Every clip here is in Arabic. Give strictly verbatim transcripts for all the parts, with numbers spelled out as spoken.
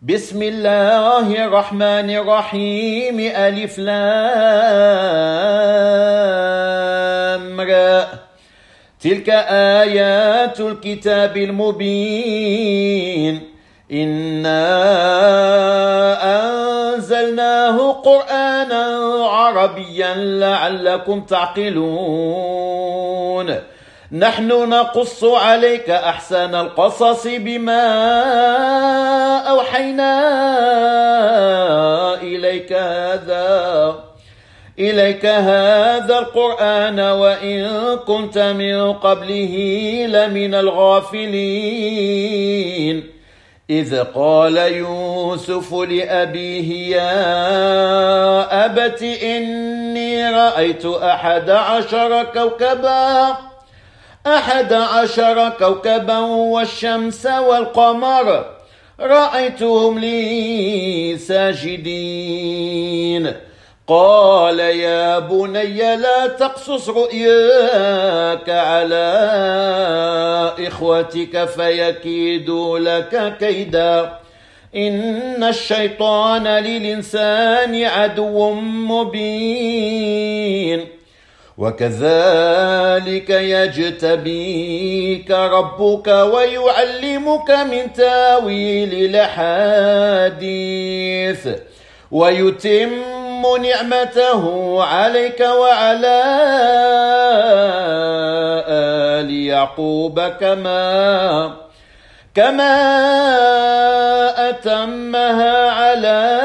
بسم الله الرحمن الرحيم ألف لام را. تلك آيات الكتاب المبين. إنا أنزلناه قرآنا عربيا لعلكم تعقلون. نحن نقص عليك أحسن القصص بما أوحينا إليك هذا إليك هذا القرآن وإن كنت من قبله لمن الغافلين. إذ قال يوسف لأبيه يا أبت إني رأيت أحد عشر كوكبا أحد عشر كوكبا والشمس والقمر رأيتهم لي ساجدين. قال يا بني لا تقصص رؤياك على إخوتك فيكيدوا لك كيدا إن الشيطان للإنسان عدو مبين. وكذلك يجتبيك ربك ويعلمك من تاويل الأحاديث ويتم نعمته عليك وعلى آل يعقوب كما كما أتمها على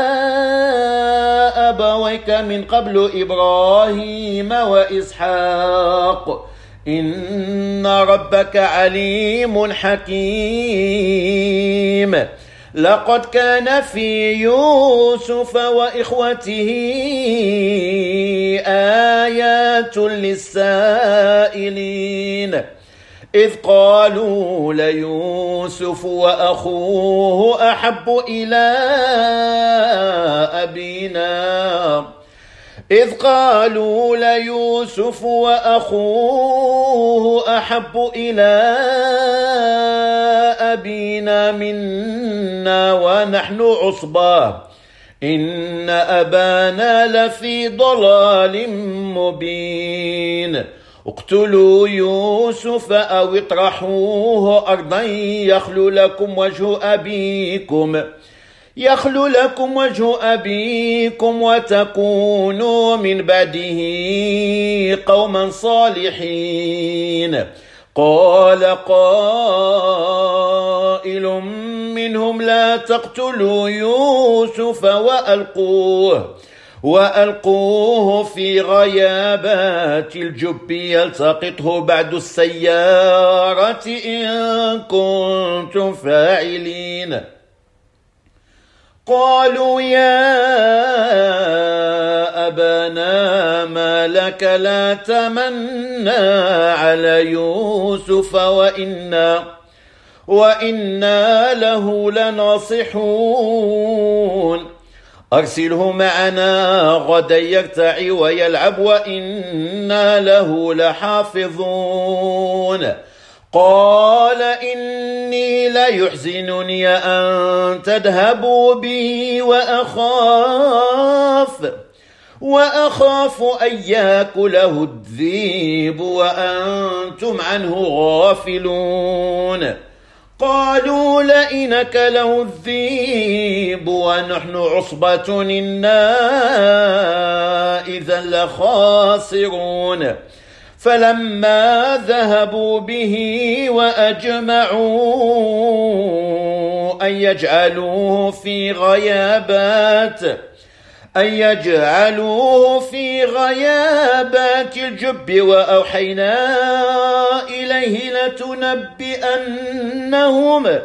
أبويك من قبل إبراهيم وإسحاق إن ربك عليم حكيم. لقد كان في يوسف وإخوته آيات للسائلين إذ قالوا ليوسف وأخوه أحب إلى أبينا إذ قالوا ليوسف وأخوه أحب إلى أبينا منا ونحن عصبة إن أبانا لفي ضلال مبين. اقتلوا يوسف أو اطرحوه أرضا يخل لكم وجه أبيكم يخل لكم وجه أبيكم وتكونوا من بعده قوما صالحين. قال قائل منهم لا تقتلوا يوسف وألقوه وألقوه في غيابات الجب يلتقطه بعد السيارة إن كنتم فاعلين. قالوا يا أبانا ما لك لا تمنى على يوسف وإنا وإنا له لناصحون. أرسله معنا غدا يرتع ويلعب وإنا له لحافظون. قال إني ليحزنني أن تذهبوا به وأخاف وأخاف أن يأكله الذئب وأنتم عنه غافلون. قالوا لئن أكله الذئب ونحن عصبة إنا إذا لخاسرون. فلما ذهبوا به وأجمعوا أن يجعلوه في غيابات أن يجعلوه في غيابات الجب وأوحينا إليه لتنبئنهم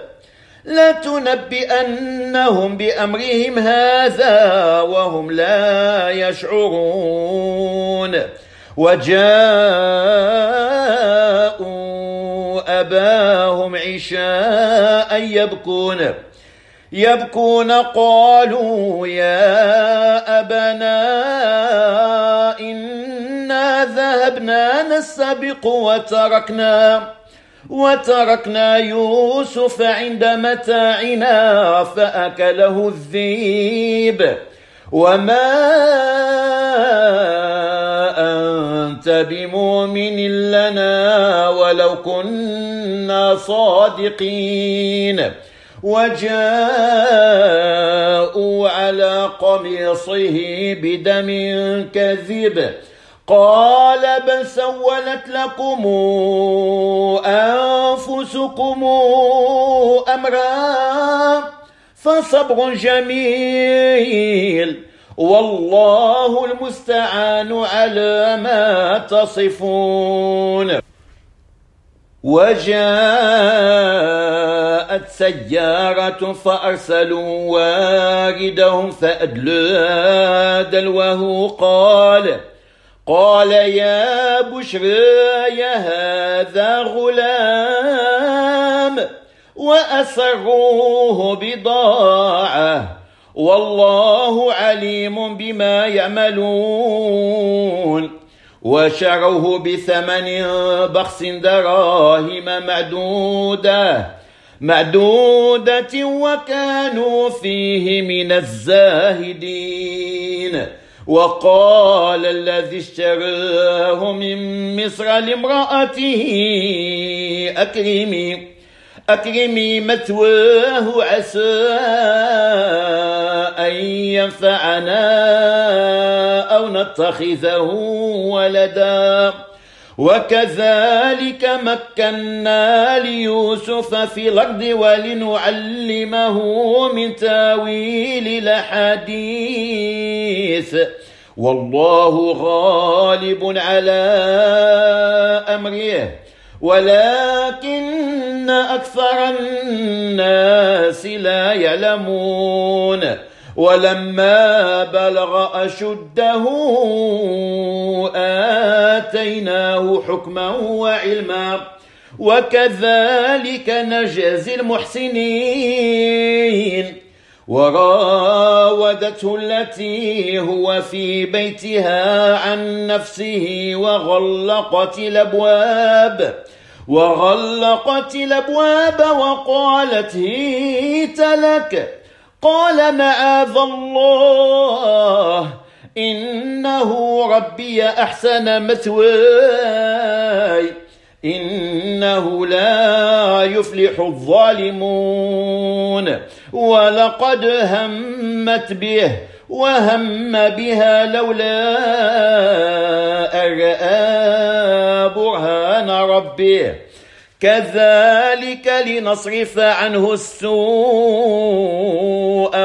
لتنبئنهم بأمرهم هذا وهم لا يشعرون. وجاءوا أباهم عشاء يبكون يبكون قالوا يا أبانا إنا ذهبنا نستبق وتركنا وتركنا يوسف عند متاعنا فأكله الذئب وما أنت بمؤمن لنا ولو كنا صادقين. وجاءوا على قميصه بدم كذب قال بل سولت لكم أنفسكم أمرا فصبر جميل والله المستعان على ما تصفون. وجاءت سيارة فأرسلوا واردهم فأدلى دلوه قال قال يا بشرى يا هذا غلام وأسروه بضاعة والله عليم بما يعملون. وشروه بثمن بخس دراهم معدودة معدودة وكانوا فيه من الزاهدين. وقال الذي اشتراه من مصر لامرأته أكرمي أكرمي مثواه عسى أن ينفعنا أو نتخذه ولدا. وكذلك مكنا ليوسف في الأرض ولنعلمه من تاويل الأحاديث والله غالب على أمره ولكن أكثر الناس لا يعلمون. ولما بلغ أشده آتيناه حكما وعلما وكذلك نجزي المحسنين. وراودته التي هو في بيتها عن نفسه وغلقت الأبواب وغلقت الأبواب وقالت هيت لك قال معاذ الله إنه ربي أحسن مثواي إنه لا يفلح الظالمون. ولقد همت به وهم بها لولا أن رأى برهان ربه كذلك لنصرف عنه السوء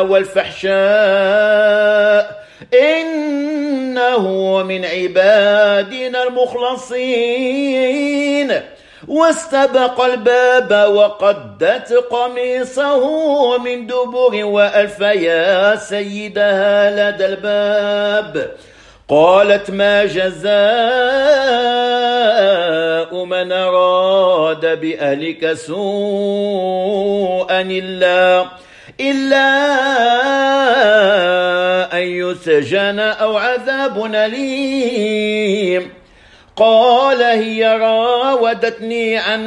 والفحشاء إنه من عبادنا المخلصين. واستبق الباب وقدت قميصه من دبر وألف يا سيدها لدى الباب. قالت ما جزاء من أراد بأهلك سوءا إلا إلا أن يسجن أو عذاب أليم. قال هي راودتني عن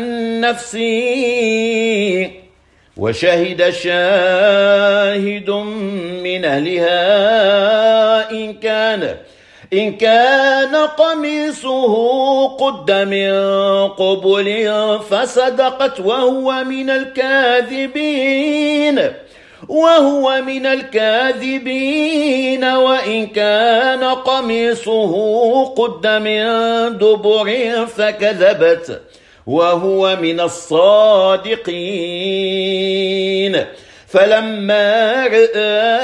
نفسي وشهد شاهد من أهلها إن كان إن كان قميصه قد من قبل فصدقت وهو من الكاذبين وهو من الكاذبين وإن كان قميصه قد من دبر فكذبت وهو من الصادقين. فلما رأى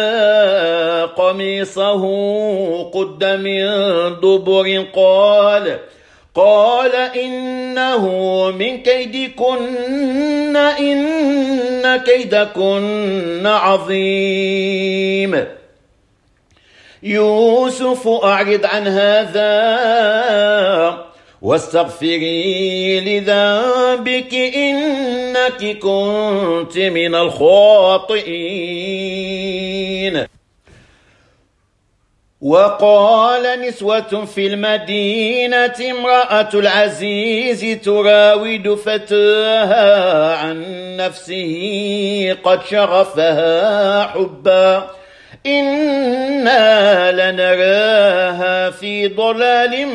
قميصه قد من دبر قال قال إنه من كيدكن إن كيدكن عظيم. يوسف أعرض عن هذا واستغفري لذنبك إنك كنت من الخاطئين. وقال نسوة في المدينة امرأة العزيز تراود فتاها عن نفسه قد شغفها حبا إنا لنراها في ضلال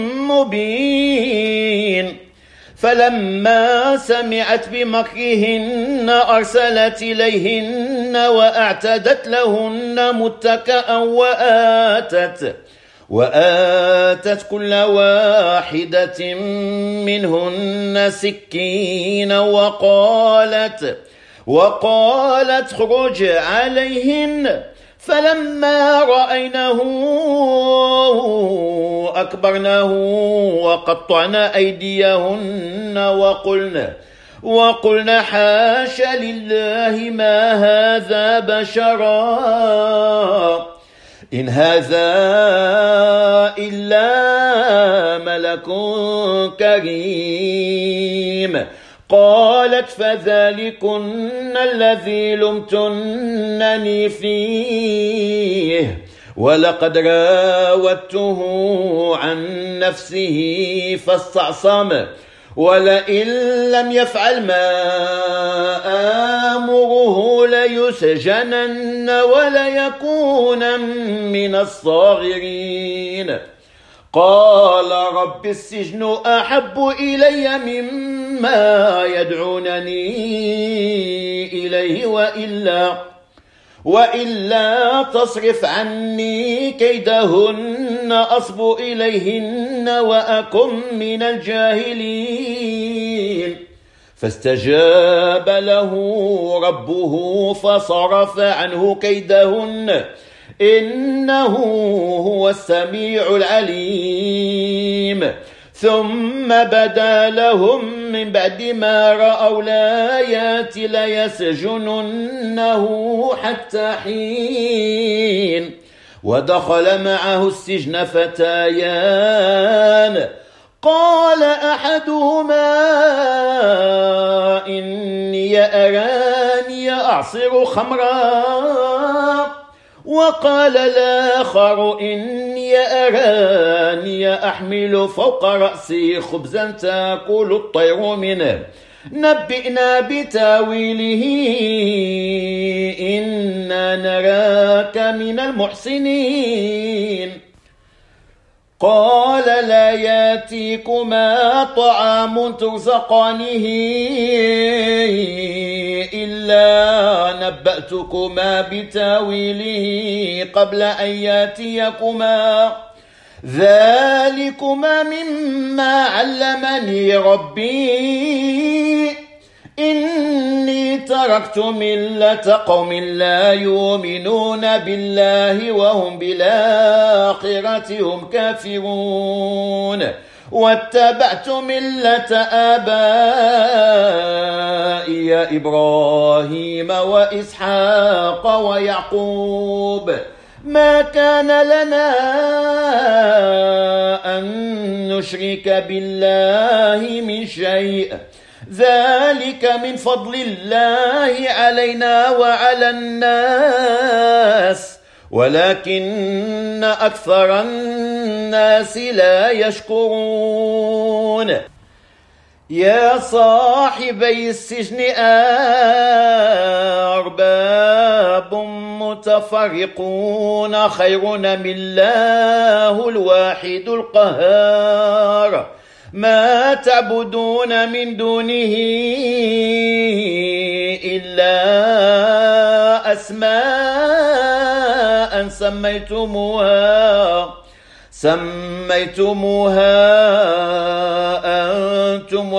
مبين فلما سمعت بمكرهن أرسلت إليهن وأعتدت لهن متكأ وآتت وآتت كل واحدة منهن سكينا وقالت وقالت اخرج عليهن فلما رأينه أكبرنه وقطعن أيديهن وقلن وقلن حاش لله ما هذا بشرا إن هذا إلا ملك كريم قالت فذلكن الذي لمتنني فيه ولقد راودته عن نفسه فاستعصم ولئن لم يفعل ما آمره ليسجنن وليكون من الصاغرين قال رب السجن أحب إلي مما يدعونني إليه وإلا وإلا تصرف عني كيدهن أصب إليهن وأكن من الجاهلين فاستجاب له ربه فصرف عنه كيدهن إنه هو السميع العليم ثم بدا لهم من بعد ما رأوا الآيات ليسجننه حتى حين ودخل معه السجن فتيان قال أحدهما إني أراني أعصر خمرا وقال الآخر إني أراني أحمل فوق رأسي خبزا تأكل الطير منه نبئنا بتاويله إنا نراك من المحسنين قال لا ياتيكما طعام ترزقانه إلا نبأتكما بتاويله قبل أن ياتيكما ذلكما مما علمني ربي إني تركت ملة قوم لا يؤمنون بالله وهم بالآخرة هم كافرون واتبعت ملة آبائي إبراهيم وإسحاق ويعقوب ما كان لنا أن نشرك بالله من شيء ذلك من فضل الله علينا وعلى الناس ولكن أكثر الناس لا يشكرون يا صاحبي السجن أرباب متفرقون خير من الله الواحد القهار ما تعبدون من دونه إلا أسماء سميتموها سميتموها أنتم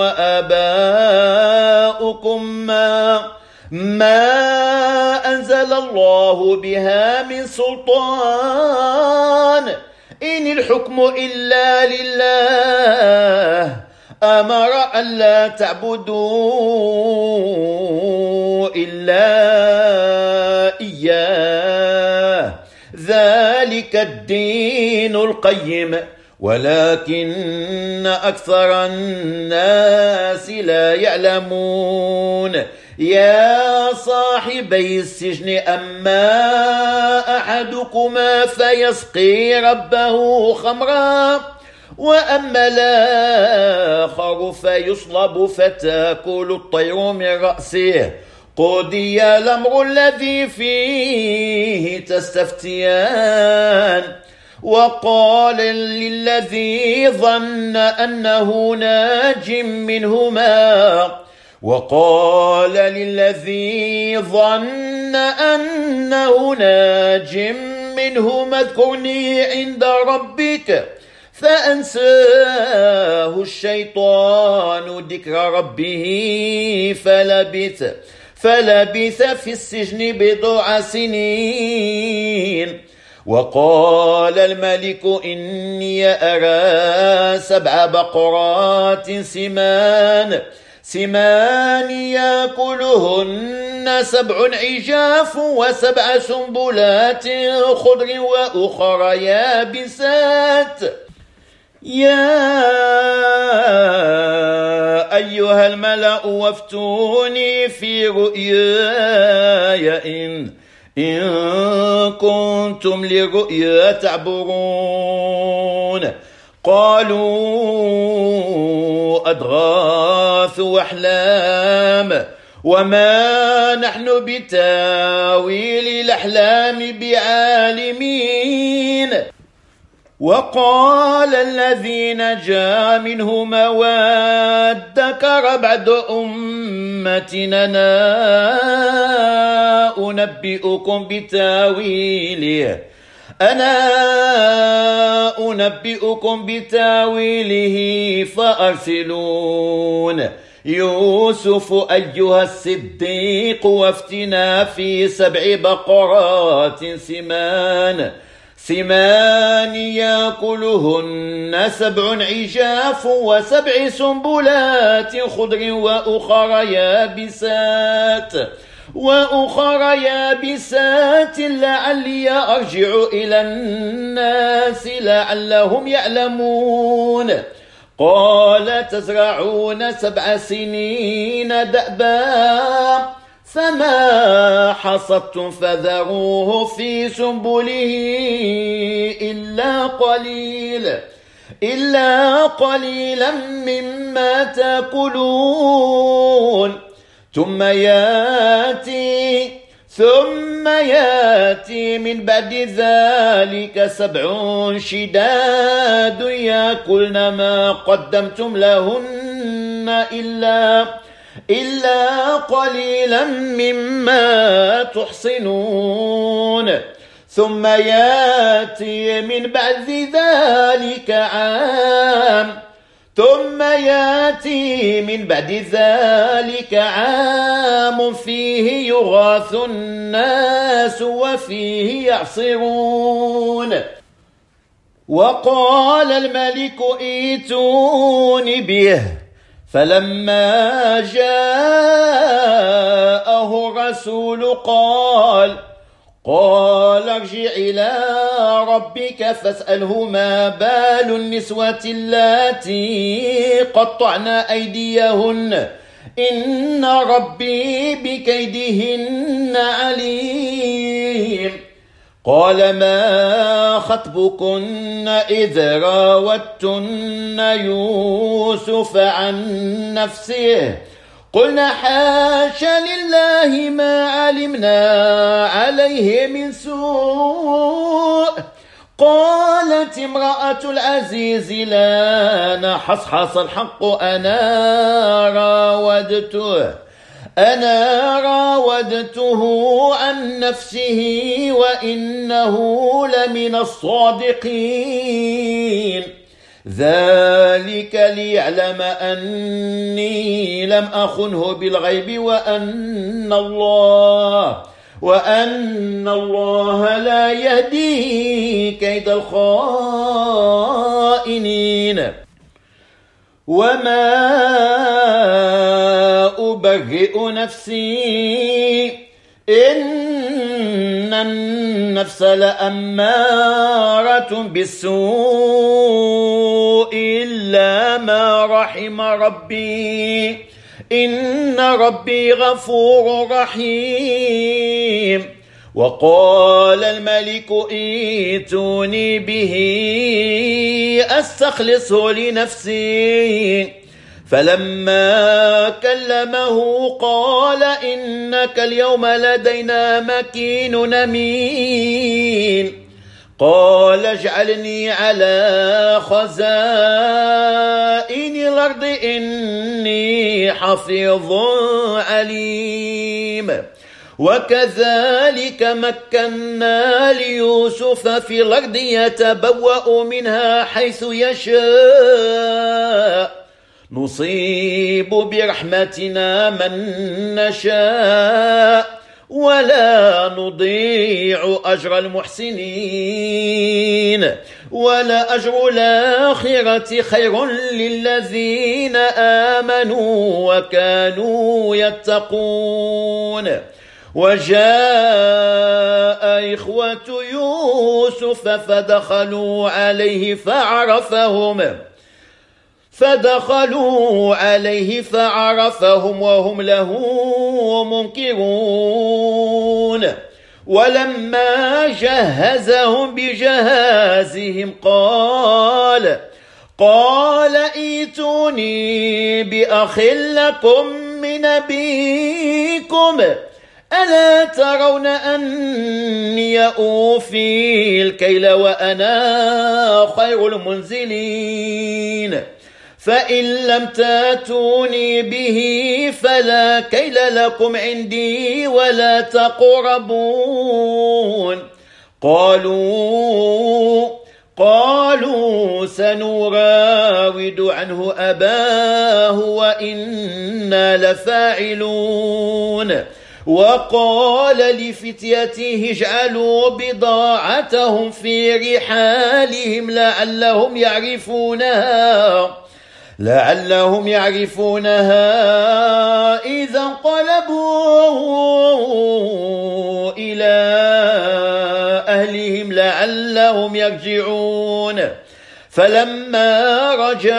وآباؤكم ما ما أنزل الله بها من سلطان إن الحكم إلا لله أمر ألا تعبدوا إلا إياه ذلك الدين القيم ولكن أكثر الناس لا يعلمون. يا صاحبي السجن أما أحدكما فيسقي ربه خمرا وأما الآخر فيصلب فتأكل الطير من رأسه قضي الأمر الذي فيه تستفتيان. وقال للذي ظن أنه ناج منهما وقال للذي ظن أنه ناج منهما اذكرني عند ربك فأنساه الشيطان ذكر ربه فلبث فلبث في السجن بضع سنين. وقال الملك إني أرى سبع بقرات سمان سمان يأكلهن سبع عجاف وسبع سنبلات خضر وأخر يابسات. يا أيها الملأ وافتوني في رؤياي إن إن كنتم لرؤيا تعبرون. قالوا أضغاث أحلام وما نحن بتاويل الأحلام بعالمين. وقال الذي نجا منهما وادكر بعد أمتنا أنا أنبئكم بتاويله أنا أنبئكم بتاويله فأرسلون. يوسف أيها الصديق وافتنا في سبع بقرات سمان سمان يأكلهن سبع عجاف وسبع سنبلات خضر وأخر يابسات وأخر يابسات لعلي أرجع إلى الناس لعلهم يعلمون. قال تزرعون سبع سنين دأبا فما حصدتم فذروه في سنبله إلا قليل إلا قليلا مما تأكلون. ثم ياتي ثم ياتي من بعد ذلك سبع شداد يأكلن ما قدمتم لهن إلا إلا قليلا مما تحصنون. ثم ياتي من بعد ذلك عام ثم ياتي من بعد ذلك عام فيه يغاث الناس وفيه يعصرون. وقال الملك ائتوني به فلما جاءه الرسول قال قال ارجع إلى ربك فاسأله ما بال النسوة اللاتي قطعن أيديهن إن ربي بكيدهن عليم. قال ما خطبكن إذ راوتن يوسف عن نفسه قلنا حاش لله ما علمنا عليه من سوء. قالت امرأة العزيز لا نحصحص الحق أنا راودته أنا راودته عن نفسه وإنه لمن الصادقين. ذلك ليعلم أني لم أخنه بالغيب وأن الله وأن الله لا يهدي كيد الخائنين. وما أبرئ نفسي إن النفس لأمارة بالسوء إلا ما رحم ربي إن ربي غفور رحيم. وقال الملك ائتوني به أستخلصه لنفسي، فلما كلمه قال إنك اليوم لدينا مكين أمين. قال اجعلني على خزائن الأرض إني حفيظ عليم. وكذلك مكنا ليوسف في الأرض يتبوأ منها حيث يشاء نصيب برحمتنا من نشاء ولا نضيع أجر المحسنين ولا أجر الآخرة خير للذين آمنوا وكانوا يتقون. وجاء إخوة يوسف فدخلوا عليه فعرفهم فدخلوا عليه فعرفهم وهم له منكرون. ولما جهزهم بجهازهم قال قال ائتوني بأخ لكم من أبيكم ألا ترون أني أوفي الكيل وأنا خير المنزلين؟ فإن لم تاتوني به فلا كيل لكم عندي ولا تقربون. قالوا قالوا سنراود عنه أباه وإنا لفاعلون. وقال لفتيته اجعلوا بضاعتهم في رحالهم لعلهم يعرفونها لعلهم يعرفونها إذا انقلبوا إلى أهلهم لعلهم يرجعون. فلما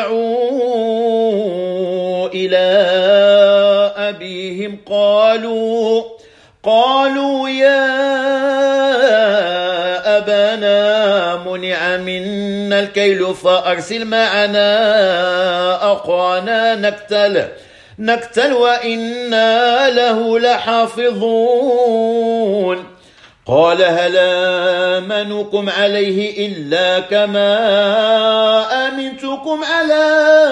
رجعوا إلى أبيهم قالوا قالوا يا أبانا منع منا الكيل فأرسل معنا أخانا نكتل نكتل وإنا له لحافظون. قال هل آمنكم عليه إلا كما آمنتكم على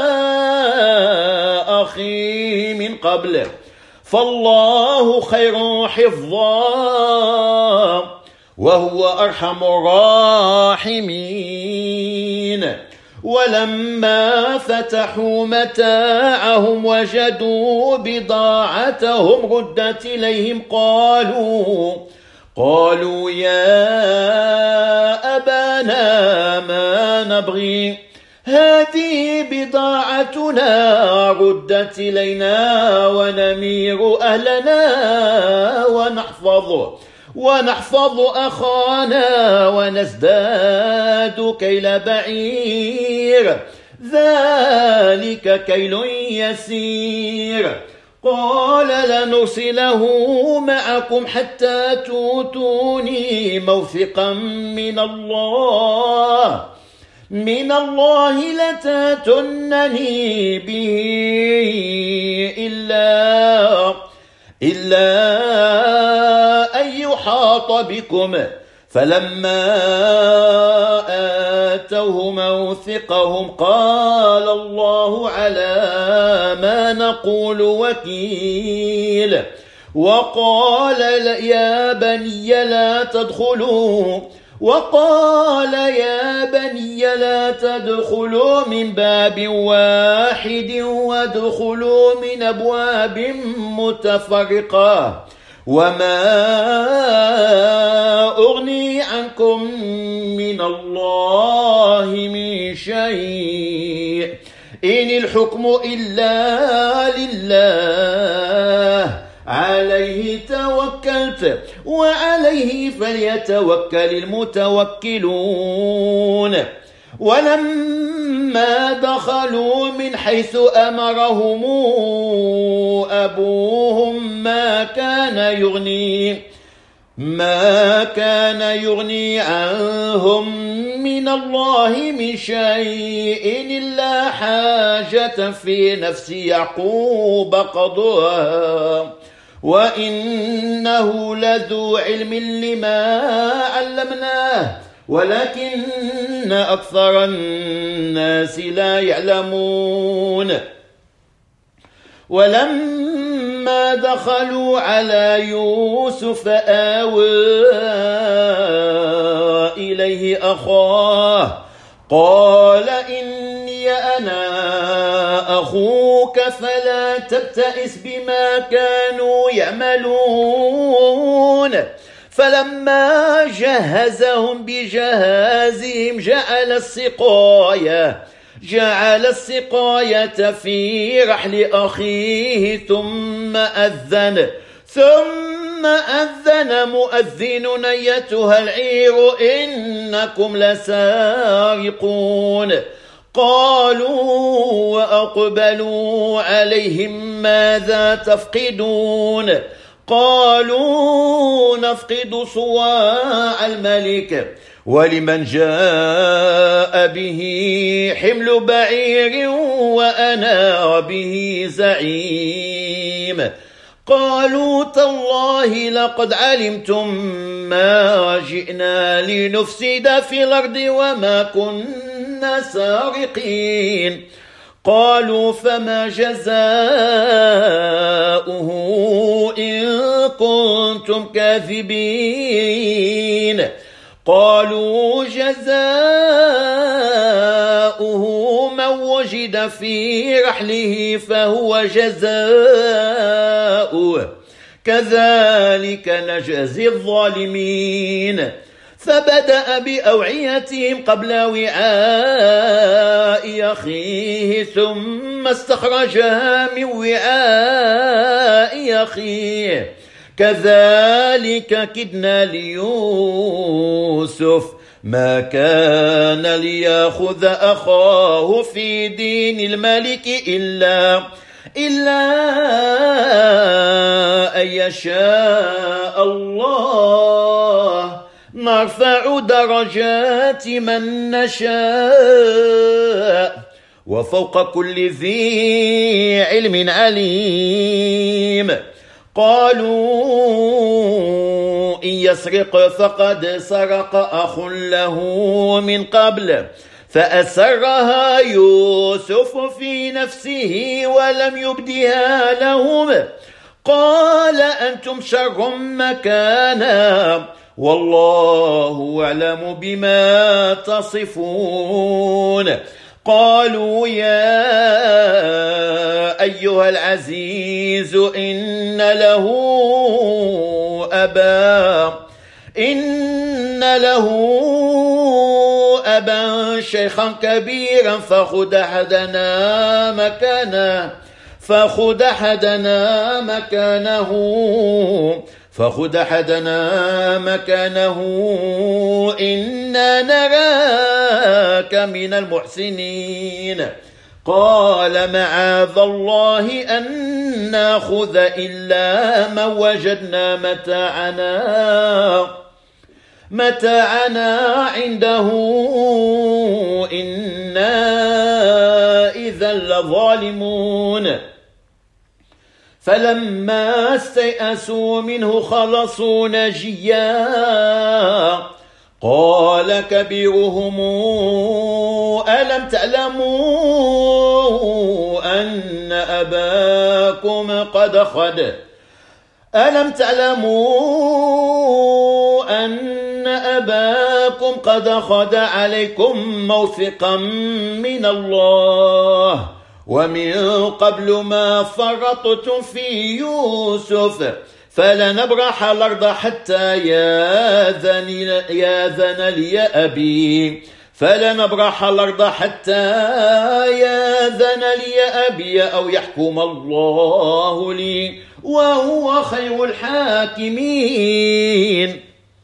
أخي من قبل فالله خير حفظا وهو أرحم الراحمين. ولما فتحوا متاعهم وجدوا بضاعتهم ردت إليهم قالوا قالوا يا أبانا ما نبغي هذه بضاعتنا ردت إلينا ونمير أهلنا ونحفظ ونحفظ أخانا ونزداد كيل بعير ذلك كيل يسير. قال لنرسله معكم حتى توتوني موثقا من الله من الله لتاتونني به إلا إلا أن يحاط بكم. فلما آتوه موثقهم قال الله على ما نقول وكيل. وقال يا بني لا تدخلوا وقال يا بني لا تدخلوا من باب واحد وادخلوا من أبواب متفرقة وما أغني عنكم من الله من شيء إن الحكم إلا لله عليه توكلت وعليه فليتوكل المتوكلون. ولما دخلوا من حيث أمرهم أبوهم ما كان يغني ما كان يغني عنهم من الله من شيء إلا حاجة في نفس يعقوب قضاها وإنه لذو علم لما علمناه ولكن أكثر الناس لا يعلمون. ولما دخلوا على يوسف آوى إليه أخاه قال إني أنا أخوك فلا تبتئس بما كانوا يعملون. فلما جهزهم بجهازهم جعل السقاية جعل السقاية في رحل أخيه ثم أذن ثم أذن مؤذن أيتها العير إنكم لسارقون. قالوا وأقبلوا عليهم ماذا تفقدون؟ قالوا نفقد صواع الملك ولمن جاء به حمل بعير وأنا به زعيم. قالوا تالله لقد علمتم ما جئنا لنفسد في الأرض وما كنا سارقين. قالوا فما جزاؤه إن كنتم كاذبين؟ قالوا جزاؤه من وجد في رحله فهو جزاؤه كذلك نجزي الظالمين. فبدأ بأوعيتهم قبل وعاء أخيه ثم استخرجها من وعاء أخيه كذلك كدنا ليوسف ما كان ليأخذ أخاه في دين الملك إلا إلا أن يشاء الله نرفع درجات من نشاء وفوق كل ذي علم عليم. قالوا إن يسرق فقد سرق أخ له من قبل فأسرها يوسف في نفسه ولم يبدها لهم. قال أنتم شر مكانا والله أعلم بما تصفون. قالوا يا أيها العزيز إن له أبا إن له أبا شيخا كبيرا فخذ أحدنا مكانه فخذ أحدنا مكانه فخذ أحدنا مكانه إنا نراك من المحسنين. قال معاذ الله أن نأخذ إلا من وجدنا متاعنا متاعنا عنده إنا إذا لظالمون. فلما استيئسوا منه خلصوا نجيا قال كبيرهم ألم تعلموا أن أباكم قد خد ألم تعلموا أن أباكم قد خد عليكم موثقا من الله ومن قبل ما فرطتم في يوسف فلنبرح الأرض حتى ياذن ياذن لي أبي فلنبرح الأرض حتى ياذن لي أبي أو يحكم الله لي وهو خير الحاكمين.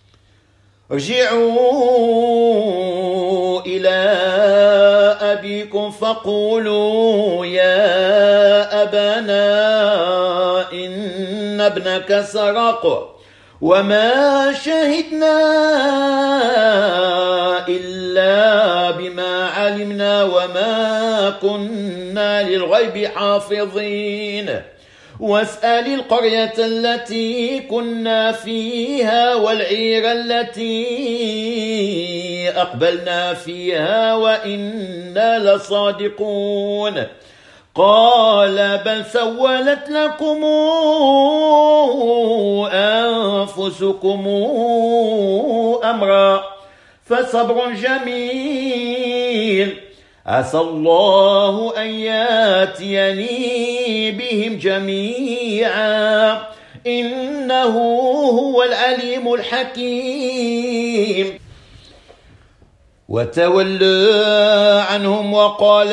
ارجعوا إلى أبيكم فقولوا يا أبانا إن ابنك سرق وما شهدنا إلا بما علمنا وما كنا للغيب حافظين. واسأل القرية التي كنا فيها والعير التي أقبلنا فيها وإنا لصادقون. قال بل سولت لكم أنفسكم أمرا فصبر جميل عسى الله أن ياتيني بهم جميعا إنه هو العليم الحكيم. وتولى عنهم وقال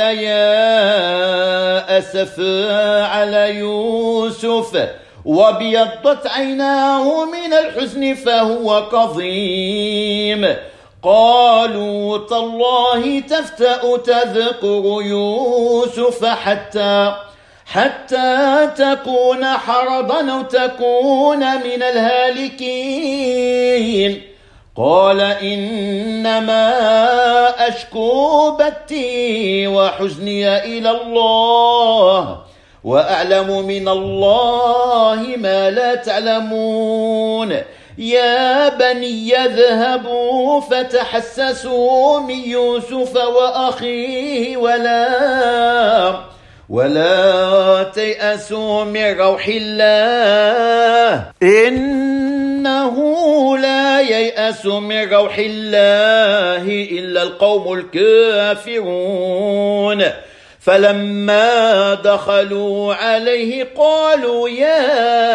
يا أسف على يوسف وابيضت عيناه من الحزن فهو كظيم. قالوا تالله تفتأ تذكر يوسف حتى حتى تكون حرضا أو تكون من الهالكين. قال إنما أشكو بثي وحزني إلى الله وأعلم من الله ما لا تعلمون. يا بني اذهبوا فتحسسوا من يوسف وأخيه ولا ولا تيأسوا من روح الله إنه لا ييأس من روح الله إلا القوم الكافرون. فلما دخلوا عليه قالوا يا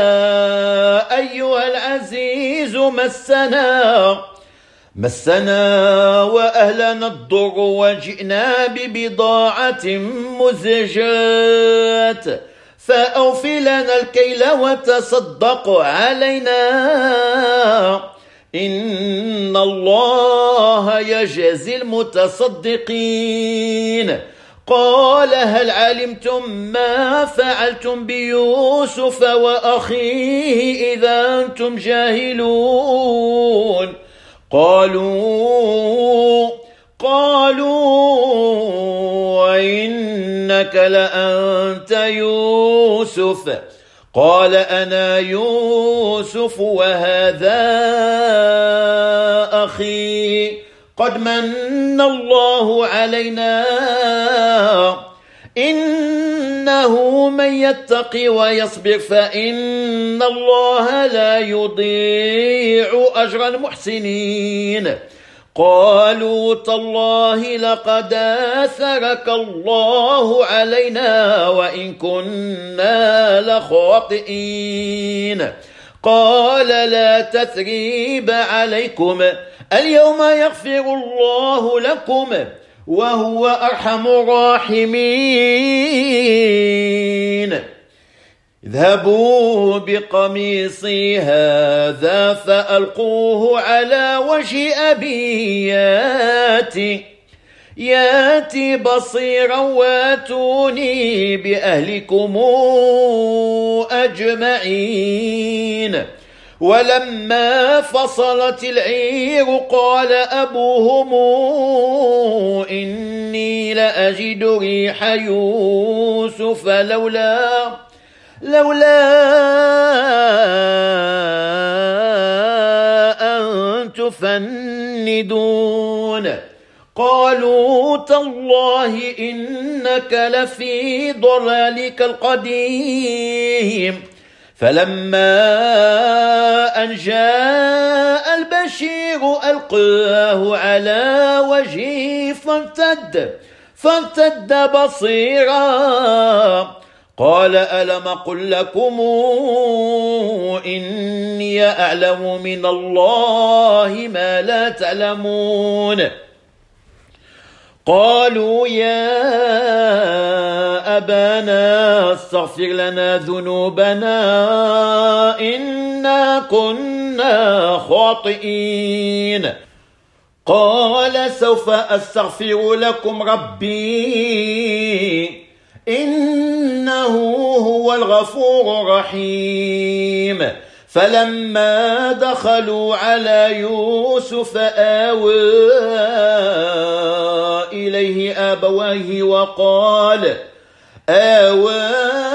أيها العزيز مسنا مسنا وأهلنا الضر وجئنا ببضاعة مزجات فأوف لنا الكيل وتصدق علينا إن الله يجزي المتصدقين. قال هل علمتم ما فعلتم بيوسف وأخيه إذا أنتم جاهلون؟ قالوا قالوا إنك لأنت يوسف. قال أنا يوسف وهذا أخي قد من الله علينا إنه من يتقي ويصبر فإن الله لا يضيع أجر المحسنين. قالوا تالله لقد آثرك الله علينا وإن كنا لخاطئين. قال لا تثريب عليكم اليوم يغفر الله لكم وهو أرحم الراحمين. اذهبوا بقميصي هذا فألقوه على وجه أبي ياتي ياتي بصيرا واتوني بأهلكم أجمعين. ولما فصلت العير قال أبوهم إني لأجد ريح يوسف لولا لولا أن تفندون. قالوا تالله إنك لفي ضلالك القديم. فلما أن جاء البشير ألقاه على وجهه فارتد فارتد بصيرا. قال ألم قل لكم إني أعلم من الله ما لا تعلمون. قالوا يا أبانا استغفر لنا ذنوبنا إنا كنا خاطئين. قال سوف أستغفر لكم ربي إنه هو الغفور الرحيم. فلما دخلوا على يوسف آوى إليه أبويه وقال آوى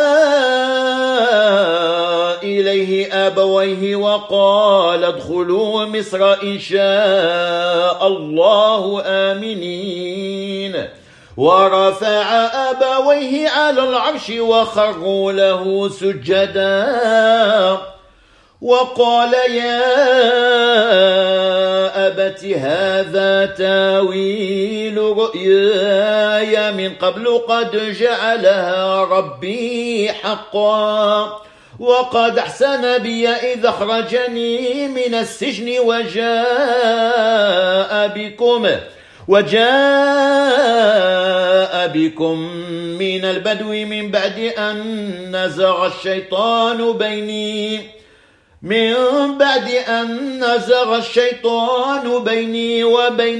إليه أبويه وقال ادخلوا مصر إن شاء الله آمنين. ورفع أبويه على العرش وخروا له سجدا وقال يا أبت هذا تاويل رؤياي من قبل قد جعلها ربي حقا وقد أحسن بي إذ أخرجني من السجن وجاء بكم وجاء بكم من البدو من بعد أن نزغ الشيطان بيني من بعد أن نزغ الشيطان بيني وبين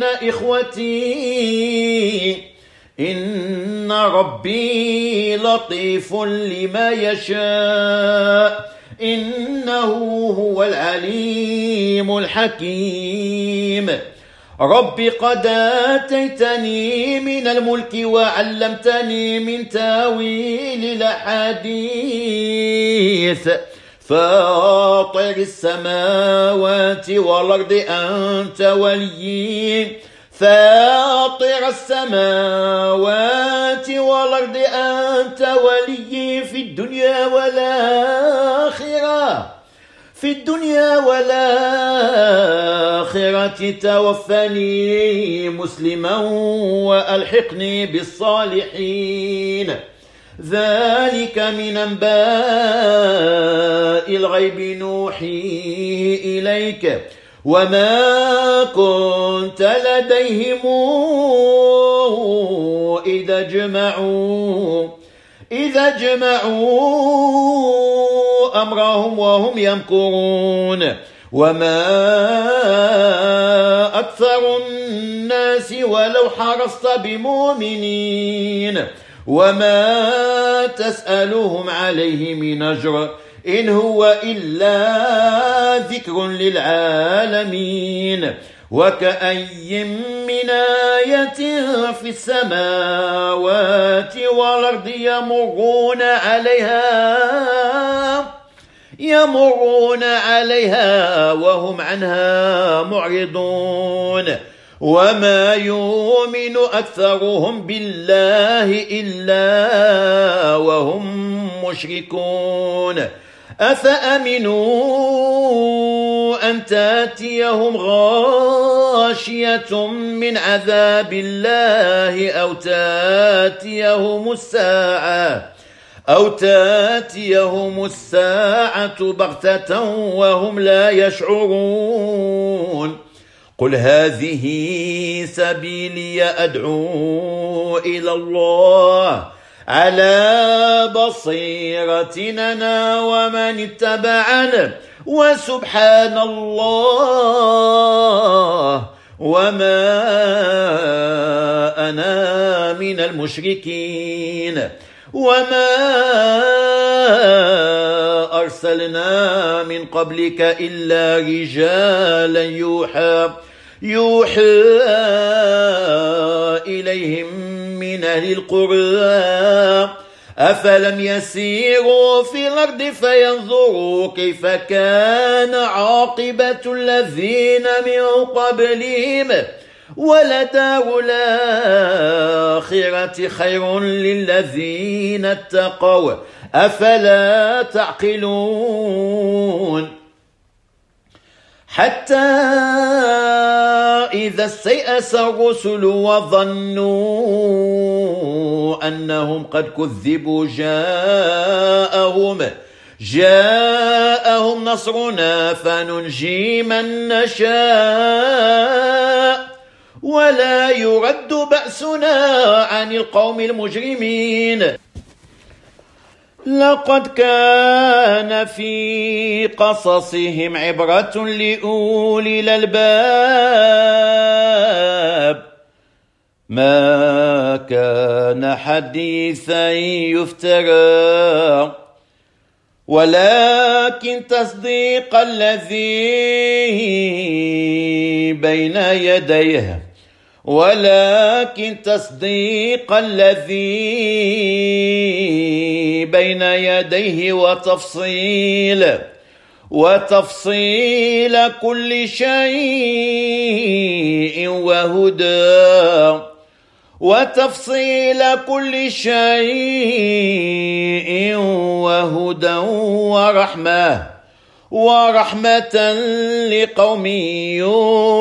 إخوتي إن ربي لطيف لما يشاء إنه هو العليم الحكيم. رب قد آتيتني من الملك وعلمتني من تاويل الأحاديث فاطر السماوات والأرض أنت وليي فاطر السماوات والأرض أنت وليي في الدنيا والآخرة في الدنيا والآخرة توفني مسلما وألحقني بالصالحين. ذلك من أنباء الغيب نوحيه إليك وما كنت لديهم إذا جمعوا إذا جمعوا أمرهم وهم يمكرون. وما أكثر الناس ولو حرصت بمؤمنين وما تسألهم عليه من أجر إن هو إلا ذكر للعالمين. وكأي من آية في السماوات والأرض يمرون عليها يمرون عليها وهم عنها معرضون. وما يؤمن أكثرهم بالله إلا وهم مشركون. أفأمنوا أن تأتيهم غاشية من عذاب الله أو تأتيهم الساعة أو تأتيهم الساعة بغتة وهم لا يشعرون. قل هذه سبيلي أدعو إلى الله على بصيرة أنا ومن اتبعني وسبحان الله وما أنا من المشركين. وما أرسلنا من قبلك إلا رجالا يوحى يوحى إليهم من أهل القرى أفلم يسيروا في الأرض فينظروا كيف كان عاقبة الذين من قبلهم ولدار الآخرة خير للذين اتقوا أفلا تعقلون. حتى إذا استيأس الرسل وظنوا أنهم قد كذبوا جاءهم جاءهم نصرنا فننجي من نشاء ولا يرد بأسنا عن القوم المجرمين. لقد كان في قصصهم عبرة لأولي الألباب ما كان حديثا يفترى ولكن تصديق الذي بين يديه ولكن تصديق الذي بين يديه وتفصيل وتفصيل كل شيء وهدى وتفصيل كل شيء وهدى ورحمة ورحمة لقوم يؤمنون.